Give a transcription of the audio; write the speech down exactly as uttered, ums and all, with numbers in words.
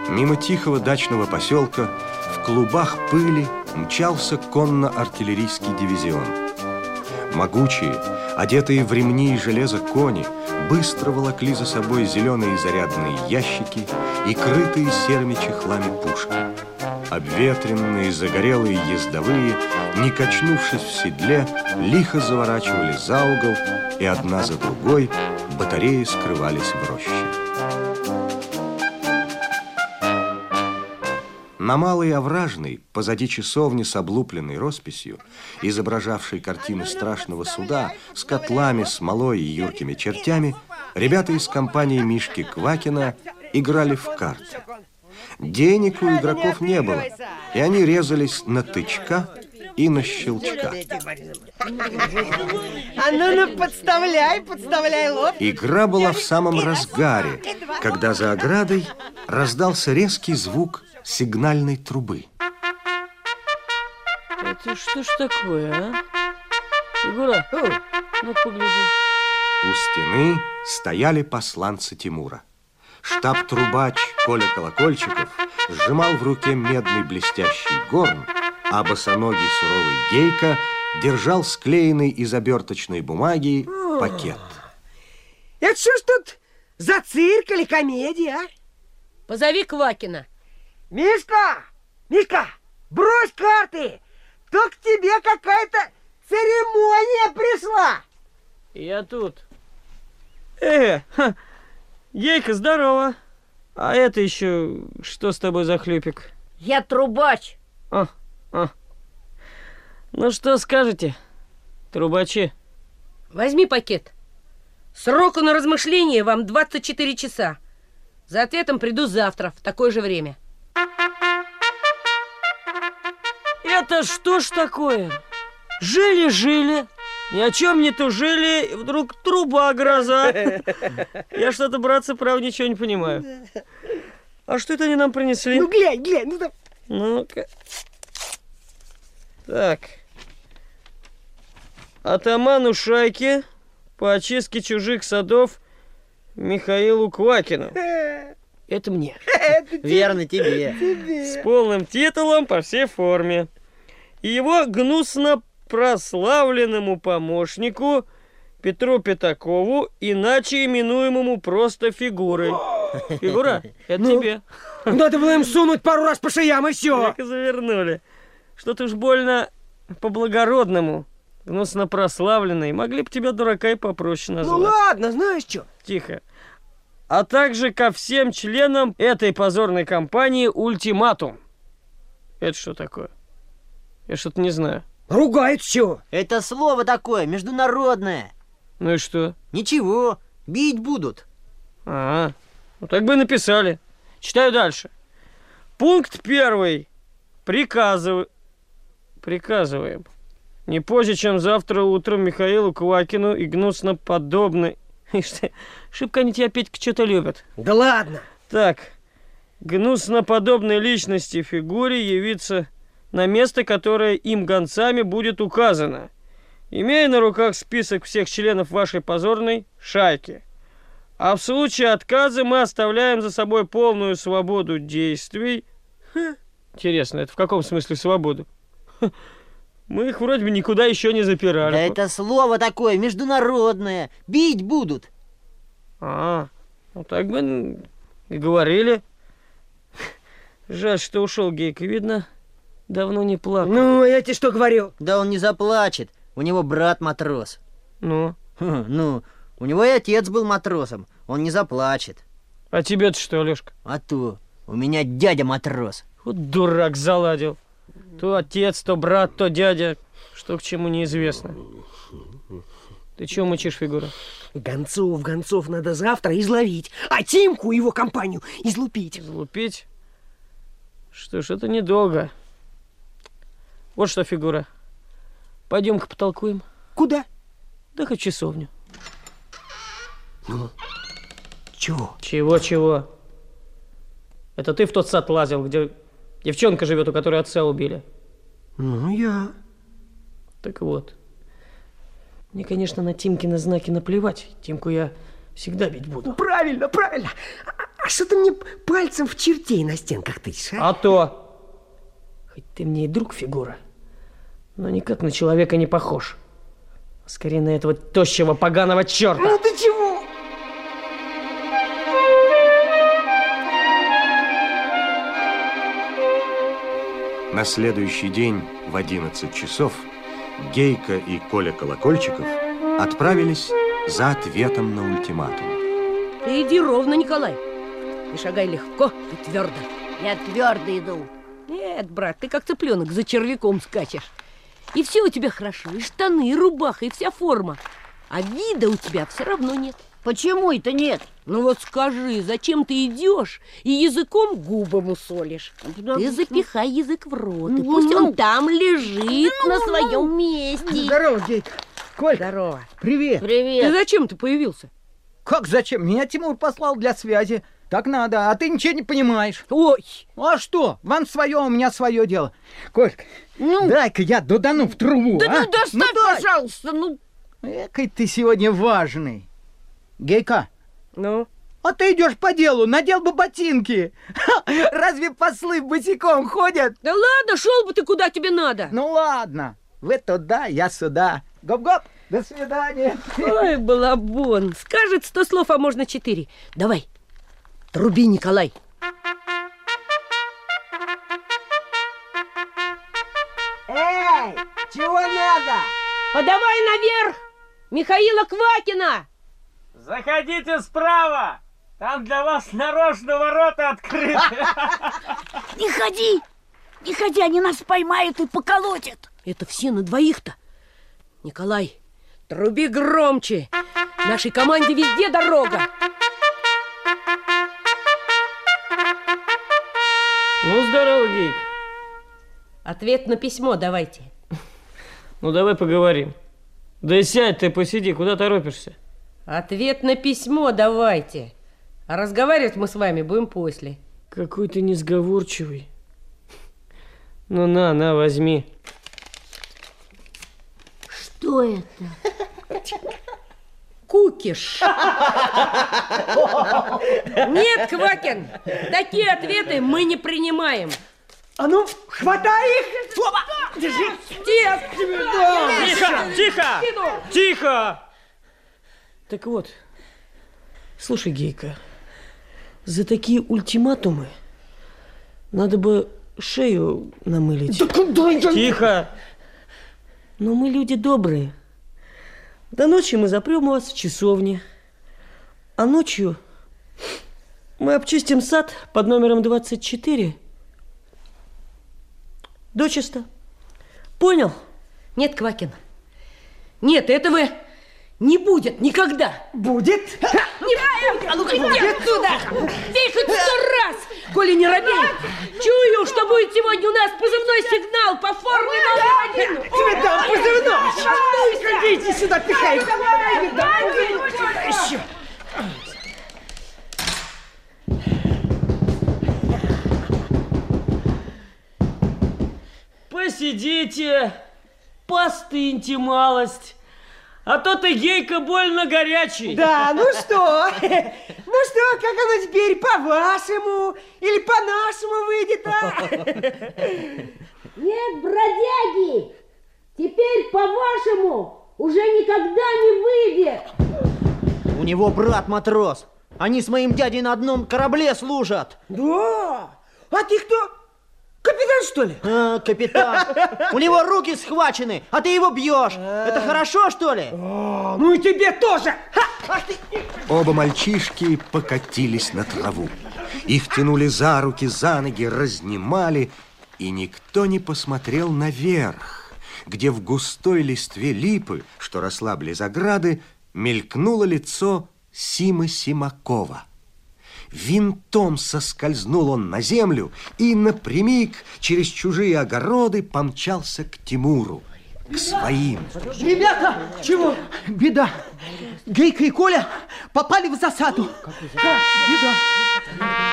Мимо тихого дачного поселка в клубах пыли мчался конно-артиллерийский дивизион. Могучие, одетые в ремни и железо кони, быстро волокли за собой зеленые зарядные ящики и крытые серыми чехлами пушки. Обветренные, загорелые ездовые, не качнувшись в седле, лихо заворачивали за угол, и одна за другой батареи скрывались в роще. На Малой Овражной, позади часовни с облупленной росписью, изображавшей картину страшного суда с котлами, смолой и юркими чертями, ребята из компании Мишки Квакина играли в карты. Денег у игроков не было, и они резались на тычка и на щелчка. А ну, ну, подставляй, подставляй лоб. Игра была в самом разгаре, когда за оградой раздался резкий звук сигнальной трубы. Это что ж такое, а? Фигура, ну погляди. У стены стояли посланцы Тимура. Штаб-трубач Коля Колокольчиков сжимал в руке медный блестящий горн, а босоногий суровый Гейка держал склеенный из оберточной бумаги пакет. Это что ж тут за цирк или комедия, а? Позови Квакина. Мишка! Мишка! Брось карты! То к тебе какая-то церемония пришла! Я тут. Э, ха, Гейка, здорово. А это еще что с тобой за хлюпик? Я трубач. А, а. Ну что скажете, трубачи? Возьми пакет. Сроку на размышление вам двадцать четыре часа. За ответом приду завтра в такое же время. Это что ж такое? Жили-жили, ни о чем не тужили, и вдруг труба гроза. Я что-то, братцы, прав, ничего не понимаю. А что это они нам принесли? Ну, глянь, глянь, ну там. Ну-ка. Так. Атаману шайки по очистке чужих садов Михаилу Квакину. Это мне. Верно, тебе. С полным титулом по всей форме. И его гнусно прославленному помощнику Петру Пятакову, иначе именуемому просто Фигурой. Фигура, это Ну? тебе. Надо было им сунуть пару раз по шеям, и все. Так и завернули. Что-то уж больно по-благородному, гнусно прославленный. Могли бы тебя, дурака, и попроще назвать. Ну ладно, знаешь что? Тихо. А также ко всем членам этой позорной компании ультиматум. Это что такое? Я что-то не знаю. Ругает все. Это слово такое, международное. Ну и что? Ничего, бить будут. А, ну так бы и написали. Читаю дальше. Пункт первый. Приказыв... Приказываем. Не позже, чем завтра утром Михаилу Квакину и гнусно подобной... Шибко они тебя, Петька, что-то любят. Да ладно. Так, гнусно подобной личности Фигуре явиться на место, которое им гонцами будет указано, имея на руках список всех членов вашей позорной шайки. А в случае отказа мы оставляем за собой полную свободу действий. Ха. Интересно, это в каком смысле свободу? Ха. Мы их вроде бы никуда еще не запирали. Да это слово такое, международное. Бить будут. А, ну так бы и говорили. Жаль, что ушел Гейка. Видно, давно не плакал. Ну, я тебе что говорил? Да он не заплачет. У него брат матрос. Ну? Хм, ну, у него и отец был матросом. Он не заплачет. А тебе-то что, Лешка? А то, у меня дядя матрос. Вот дурак заладил. То отец, то брат, то дядя. Что к чему неизвестно. Ты чего мычишь, Фигура? Гонцов, гонцов надо завтра изловить, а Тимку и его компанию излупить. Излупить? Что ж, это недолго. Вот что, Фигура. Пойдем-ка потолкуем. Куда? Да хоть в часовню. Ну, чего? Чего-чего? Это ты в тот сад лазил, где девчонка живет, у которой отца убили? Ну, я. Так вот. Мне, конечно, на Тимкины знаки наплевать. Тимку я всегда бить буду. Правильно, правильно. А, А что ты мне пальцем в чертей на стенках тычешь, а? А то. Хоть ты мне и друг, Фигура, но никак на человека не похож. Скорее на этого тощего поганого черта. Ну ты чего? На следующий день в одиннадцать часов Гейка и Коля Колокольчиков отправились за ответом на ультиматум. Ты иди ровно, Николай. Ты шагай легко и твердо. Я твердо иду. Нет, брат, ты как цыпленок за червяком скачешь. И все у тебя хорошо, и штаны, и рубаха, и вся форма. А вида у тебя все равно нет. Почему это нет? Ну вот скажи, зачем ты идешь и языком губы мусолишь? Ты запихай язык в рот, и пусть он там лежит на своем месте. Здорово, Гейка. Коль, Здорово. привет. Ты Привет. зачем ты появился? Как зачем? Меня Тимур послал для связи. Так надо, а ты ничего не понимаешь. Ой, А что? Вам свое, у меня свое дело. Колька, Ну? дай-ка я дудану в трубу, Да а? ну доставь, дай. пожалуйста, ну. Экой ты сегодня важный. Гейка, ну? а ты идешь по делу, надел бы ботинки. Ха, разве послы босиком ходят? Да ладно, шел бы ты куда тебе надо. Ну ладно, вы туда, я сюда. Гоп-гоп, до свидания. Ой, балабон, скажет сто слов, а можно четыре. Давай, труби, Николай. Эй, чего надо? Подавай наверх Михаила Квакина. Заходите справа. Там для вас нарочно ворота открыты. Не ходи! Не ходи, они нас поймают и поколотят. Это все на двоих-то. Николай, труби громче. Нашей команде везде дорога. Ну, здорово, Гейк. Ответ на письмо давайте. Ну, давай поговорим. Да сядь ты, посиди, куда торопишься? Ответ на письмо давайте. А разговаривать мы с вами будем после. Какой ты несговорчивый. Ну, на, на, возьми. Что это? Кукиш. Нет, Квакин, такие ответы мы не принимаем. А ну, хватай их! Держи! Тихо! Тихо, тихо, тихо! Так вот, слушай, Гейка, за такие ультиматумы надо бы шею намылить. Да куда я? Тихо! Но мы люди добрые. До ночи мы запрем вас в часовне. А ночью мы обчистим сад под номером двадцать четыре. Дочисто. Понял? Нет, Квакин. Нет, этого не будет никогда. Будет? Не будет. А ну-ка, иди отсюда. Бей хоть сто раз. Коля, не робей. Чую, что будет сегодня у нас позывной сигнал по форме номер один. Тебе дам позывной! Идите сюда, пихай! Еще! Посидите, постыньте малость. А то ты, Гейка, больно горячий. Да, ну что? Ну что, как оно теперь по-вашему или по-нашему выйдет, а? Нет, бродяги! Теперь, по-вашему, уже никогда не выйдет. У него брат матрос. Они с моим дядей на одном корабле служат. Да? А ты кто? Капитан, что ли? А, капитан. У него руки схвачены, а ты его бьешь. Это хорошо, что ли? О, ну и тебе тоже! Ха! Ах ты! Оба мальчишки покатились на траву. Их тянули за руки, за ноги, разнимали, и никто не посмотрел наверх, где в густой листве липы, что росла близ ограды, мелькнуло лицо Симы Симакова. Винтом соскользнул он на землю и напрямик через чужие огороды помчался к Тимуру, к своим. Ребята, чего? Беда. Гейка и Коля попали в засаду. Да, беда.